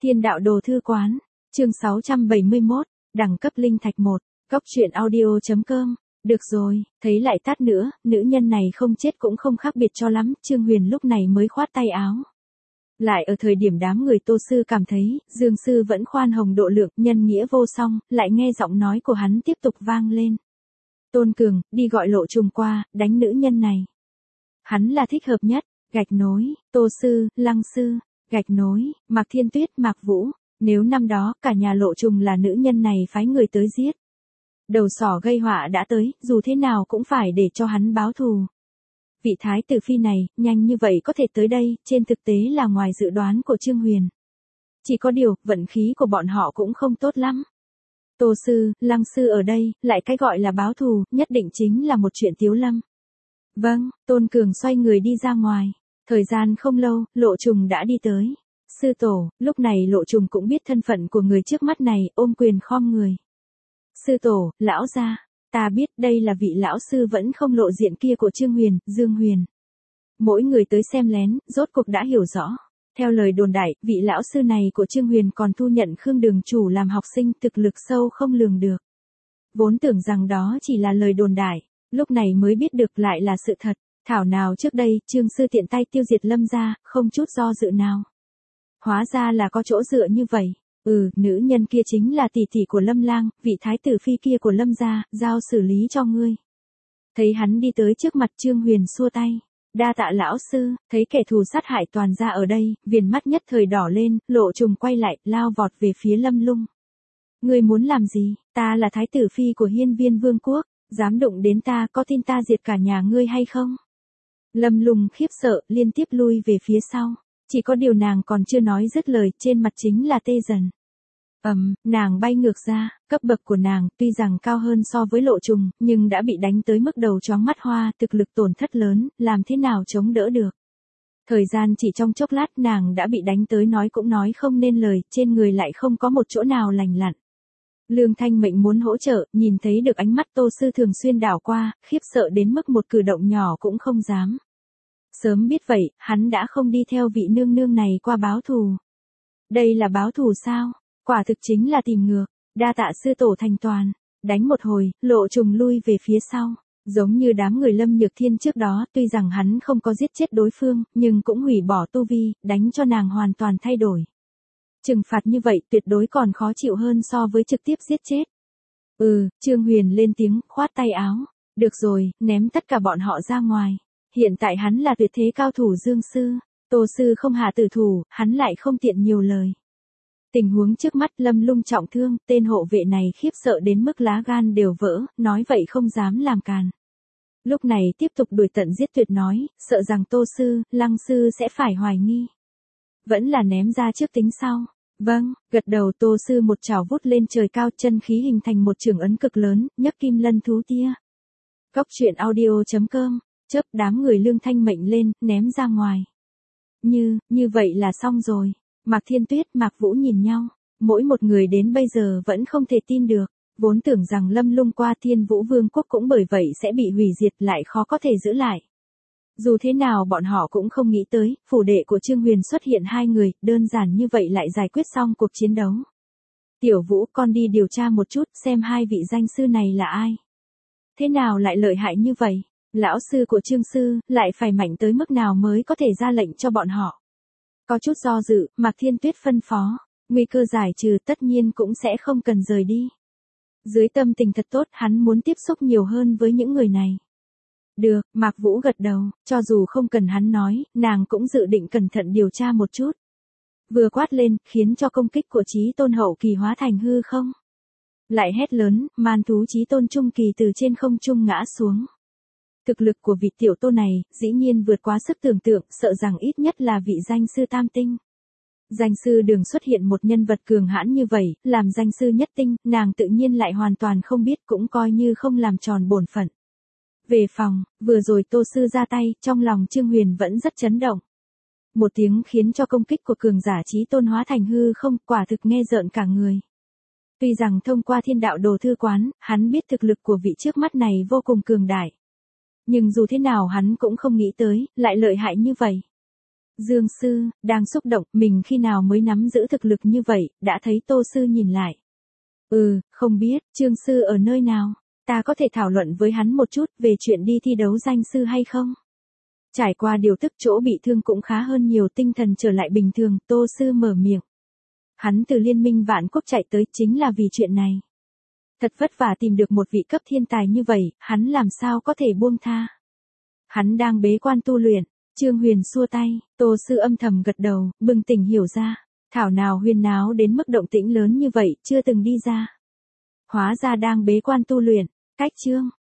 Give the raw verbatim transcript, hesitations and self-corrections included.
Thiên đạo đồ thư quán, chương sáu trăm bảy mươi mốt, đẳng cấp linh thạch một, góc truyện audio chấm com. Được rồi, thấy lại tát nữa, nữ nhân này không chết cũng không khác biệt cho lắm, Trương Huyền lúc này mới khoát tay áo. Lại ở thời điểm đám người Tô Sư cảm thấy, Dương Sư vẫn khoan hồng độ lượng, nhân nghĩa vô song, lại nghe giọng nói của hắn tiếp tục vang lên. Tôn Cường, đi gọi Lộ Trùng qua, đánh nữ nhân này. Hắn là thích hợp nhất, gạch nối, Tô Sư, Lăng Sư, gạch nối, Mạc Thiên Tuyết, Mạc Vũ, nếu năm đó cả nhà Lộ Trùng là nữ nhân này phái người tới giết. Đầu sỏ gây họa đã tới, dù thế nào cũng phải để cho hắn báo thù. Vị thái tử phi này, nhanh như vậy có thể tới đây, trên thực tế là ngoài dự đoán của Trương Huyền. Chỉ có điều, vận khí của bọn họ cũng không tốt lắm. Tô Sư, Lăng Sư ở đây, lại cái gọi là báo thù, nhất định chính là một chuyện tiếu lâm. Vâng, Tôn Cường xoay người đi ra ngoài. Thời gian không lâu, Lộ Trùng đã đi tới. Sư tổ, lúc này Lộ Trùng cũng biết thân phận của người trước mắt này, ôm quyền khom người. Sư tổ, lão gia, ta biết đây là vị lão sư vẫn không lộ diện kia của Trương Huyền, Dương Huyền. Mỗi người tới xem lén, rốt cuộc đã hiểu rõ. Theo lời đồn đại, vị lão sư này của Trương Huyền còn thu nhận Khương Đường Chủ làm học sinh, thực lực sâu không lường được. Vốn tưởng rằng đó chỉ là lời đồn đại, lúc này mới biết được lại là sự thật. Thảo nào trước đây, Trương sư tiện tay tiêu diệt Lâm gia, không chút do dự nào. Hóa ra là có chỗ dựa như vậy. Ừ, nữ nhân kia chính là tỷ tỷ của Lâm Lang, vị thái tử phi kia của Lâm gia, giao xử lý cho ngươi. Thấy hắn đi tới trước mặt Trương Huyền xua tay. Đa tạ lão sư, thấy kẻ thù sát hại toàn gia ở đây, viền mắt nhất thời đỏ lên, Lộ Trùng quay lại, lao vọt về phía Lâm Lung. Ngươi muốn làm gì? Ta là thái tử phi của Hiên Viên Vương quốc, dám đụng đến ta, có tin ta diệt cả nhà ngươi hay không? Lâm Lung khiếp sợ, liên tiếp lui về phía sau. Chỉ có điều nàng còn chưa nói dứt lời, trên mặt chính là tê dần. Ầm, um, nàng bay ngược ra, cấp bậc của nàng tuy rằng cao hơn so với Lộ Trùng, nhưng đã bị đánh tới mức đầu chóng mắt hoa, thực lực tổn thất lớn, làm thế nào chống đỡ được. Thời gian chỉ trong chốc lát nàng đã bị đánh tới nói cũng nói không nên lời, trên người lại không có một chỗ nào lành lặn. Lương Thanh Mệnh muốn hỗ trợ, nhìn thấy được ánh mắt Tô Sư thường xuyên đảo qua, khiếp sợ đến mức một cử động nhỏ cũng không dám. Sớm biết vậy, hắn đã không đi theo vị nương nương này qua báo thù. Đây là báo thù sao? Quả thực chính là tìm ngược. Đa tạ sư tổ thành toàn. Đánh một hồi, Lộ Trùng lui về phía sau. Giống như đám người Lâm Nhược Thiên trước đó, tuy rằng hắn không có giết chết đối phương, nhưng cũng hủy bỏ tu vi, đánh cho nàng hoàn toàn thay đổi. Trừng phạt như vậy tuyệt đối còn khó chịu hơn so với trực tiếp giết chết. Ừ, Trương Huyền lên tiếng, khoát tay áo. Được rồi, ném tất cả bọn họ ra ngoài. Hiện tại hắn là tuyệt thế cao thủ Dương Sư. Tô Sư không hạ tử thủ, hắn lại không tiện nhiều lời. Tình huống trước mắt Lâm Lung trọng thương, tên hộ vệ này khiếp sợ đến mức lá gan đều vỡ, nói vậy không dám làm càn. Lúc này tiếp tục đuổi tận giết tuyệt nói, sợ rằng Tô Sư, Lăng Sư sẽ phải hoài nghi. Vẫn là ném ra trước tính sau. Vâng, gật đầu Tô Sư một chảo vút lên trời cao, chân khí hình thành một trường ấn cực lớn, nhấc kim lân thú tia. Góc truyện audio chấm com, chớp đám người Lương Thanh Mệnh lên, ném ra ngoài. Như, như vậy là xong rồi. Mạc Thiên Tuyết, Mạc Vũ nhìn nhau, mỗi một người đến bây giờ vẫn không thể tin được, vốn tưởng rằng Lâm Lung qua Thiên Vũ Vương quốc cũng bởi vậy sẽ bị hủy diệt lại khó có thể giữ lại. Dù thế nào bọn họ cũng không nghĩ tới, phủ đệ của Trương Huyền xuất hiện hai người, đơn giản như vậy lại giải quyết xong cuộc chiến đấu. Tiểu Vũ, con đi điều tra một chút xem hai vị danh sư này là ai. Thế nào lại lợi hại như vậy? Lão sư của Trương Sư, lại phải mạnh tới mức nào mới có thể ra lệnh cho bọn họ? Có chút do dự, Mạc Thiên Tuyết phân phó, nguy cơ giải trừ tất nhiên cũng sẽ không cần rời đi. Dưới tâm tình thật tốt, hắn muốn tiếp xúc nhiều hơn với những người này. Được, Mạc Vũ gật đầu, cho dù không cần hắn nói, nàng cũng dự định cẩn thận điều tra một chút. Vừa quát lên, khiến cho công kích của Chí Tôn hậu kỳ hóa thành hư không. Lại hét lớn, man thú Chí Tôn trung kỳ từ trên không trung ngã xuống. Thực lực của vị tiểu tô này, dĩ nhiên vượt quá sức tưởng tượng, sợ rằng ít nhất là vị danh sư tam tinh. Danh sư Đường xuất hiện một nhân vật cường hãn như vậy, làm danh sư nhất tinh, nàng tự nhiên lại hoàn toàn không biết, cũng coi như không làm tròn bổn phận. Về phòng, vừa rồi Tô Sư ra tay, trong lòng Trương Huyền vẫn rất chấn động. Một tiếng khiến cho công kích của cường giả Chí Tôn hóa thành hư không, quả thực nghe rợn cả người. Tuy rằng thông qua thiên đạo đồ thư quán, hắn biết thực lực của vị trước mắt này vô cùng cường đại. Nhưng dù thế nào hắn cũng không nghĩ tới, lại lợi hại như vậy. Dương sư, đang xúc động, mình khi nào mới nắm giữ thực lực như vậy, đã thấy Tô sư nhìn lại. Ừ, không biết, Trương sư ở nơi nào? Ta có thể thảo luận với hắn một chút về chuyện đi thi đấu danh sư hay không? Trải qua điều tức chỗ bị thương cũng khá hơn nhiều, tinh thần trở lại bình thường, Tô sư mở miệng. Hắn từ liên minh vạn quốc chạy tới chính là vì chuyện này. Thật vất vả tìm được một vị cấp thiên tài như vậy, hắn làm sao có thể buông tha. Hắn đang bế quan tu luyện, Trương Huyền xua tay, Tô sư âm thầm gật đầu, bừng tỉnh hiểu ra. Thảo nào huyên náo đến mức động tĩnh lớn như vậy, chưa từng đi ra. Hóa ra đang bế quan tu luyện, cách Trương